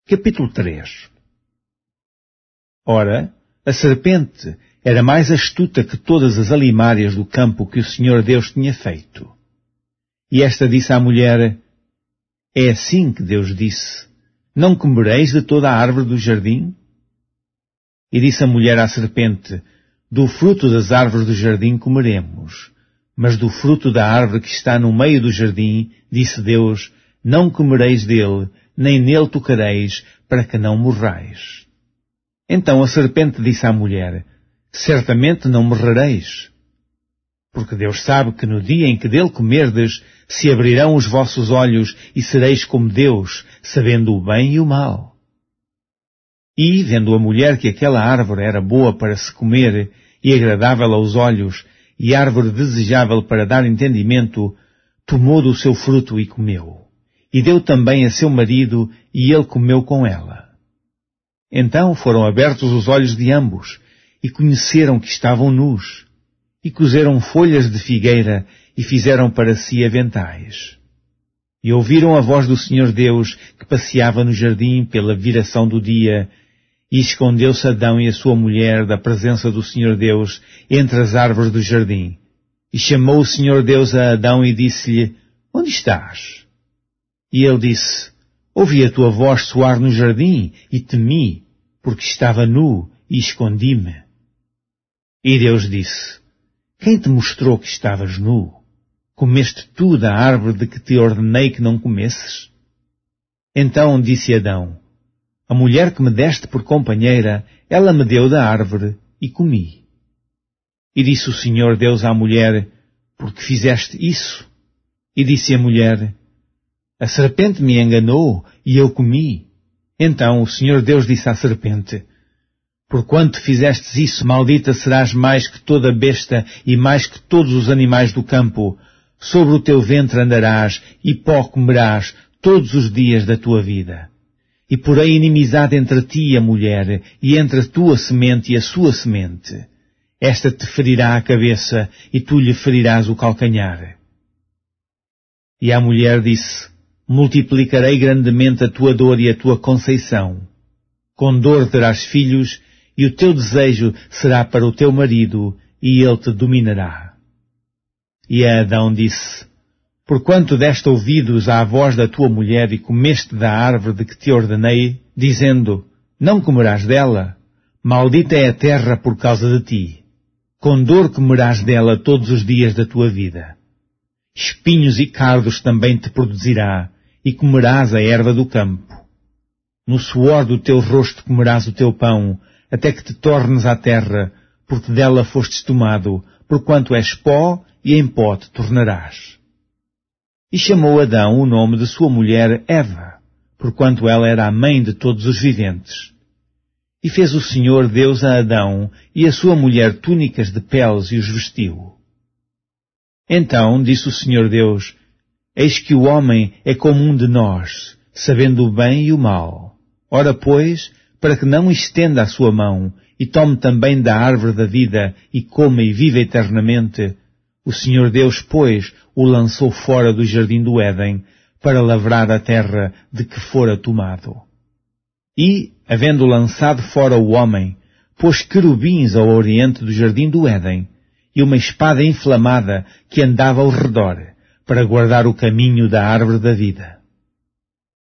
Capítulo 3. Ora, a serpente era mais astuta que todas as alimárias do campo que o Senhor Deus tinha feito. E esta disse à mulher: É assim que Deus disse: Não comereis de toda a árvore do jardim? E disse a mulher à serpente: Do fruto das árvores do jardim comeremos, mas do fruto da árvore que está no meio do jardim, disse Deus, não comereis dele, nem nele tocareis, para que não morrais. Então a serpente disse à mulher: Certamente não morrereis, porque Deus sabe que no dia em que dele comerdes, se abrirão os vossos olhos e sereis como Deus, sabendo o bem e o mal. E, vendo a mulher que aquela árvore era boa para se comer e agradável aos olhos, e árvore desejável para dar entendimento, tomou do seu fruto e comeu. E deu também a seu marido, e ele comeu com ela. Então foram abertos os olhos de ambos, e conheceram que estavam nus, e cozeram folhas de figueira, e fizeram para si aventais. E ouviram a voz do Senhor Deus, que passeava no jardim pela viração do dia, e escondeu-se Adão e a sua mulher da presença do Senhor Deus entre as árvores do jardim. E chamou o Senhor Deus a Adão e disse-lhe: Onde estás? E ele disse: Ouvi a tua voz soar no jardim e temi, porque estava nu e escondi-me. E Deus disse: Quem te mostrou que estavas nu? Comeste tu da árvore de que te ordenei que não comesses? Então disse Adão: A mulher que me deste por companheira, ela me deu da árvore e comi. E disse o Senhor Deus à mulher: Por que fizeste isso? E disse a mulher: A serpente me enganou e eu comi. Então o Senhor Deus disse à serpente: Porquanto fizestes isso, maldita serás mais que toda besta e mais que todos os animais do campo. Sobre o teu ventre andarás e pó comerás todos os dias da tua vida. E porém inimizade entre ti e a mulher, e entre a tua semente e a sua semente. Esta te ferirá a cabeça, e tu lhe ferirás o calcanhar. E a mulher disse: Multiplicarei grandemente a tua dor e a tua conceição. Com dor terás filhos, e o teu desejo será para o teu marido, e ele te dominará. E a Adão disse: Porquanto deste ouvidos à voz da tua mulher e comeste da árvore de que te ordenei, dizendo: Não comerás dela, maldita é a terra por causa de ti. Com dor comerás dela todos os dias da tua vida. Espinhos e cardos também te produzirá, e comerás a erva do campo. No suor do teu rosto comerás o teu pão, até que te tornes à terra, porque dela fostes tomado, porquanto és pó, e em pó te tornarás. E chamou Adão o nome de sua mulher Eva, porquanto ela era a mãe de todos os viventes. E fez o Senhor Deus a Adão e a sua mulher túnicas de peles e os vestiu. Então disse o Senhor Deus: Eis que o homem é como um de nós, sabendo o bem e o mal. Ora, pois, para que não estenda a sua mão, e tome também da árvore da vida, e coma e viva eternamente, o Senhor Deus, pois, o lançou fora do jardim do Éden, para lavrar a terra de que fora tomado. E, havendo lançado fora o homem, pôs querubins ao oriente do jardim do Éden, e uma espada inflamada que andava ao redor, para guardar o caminho da árvore da vida.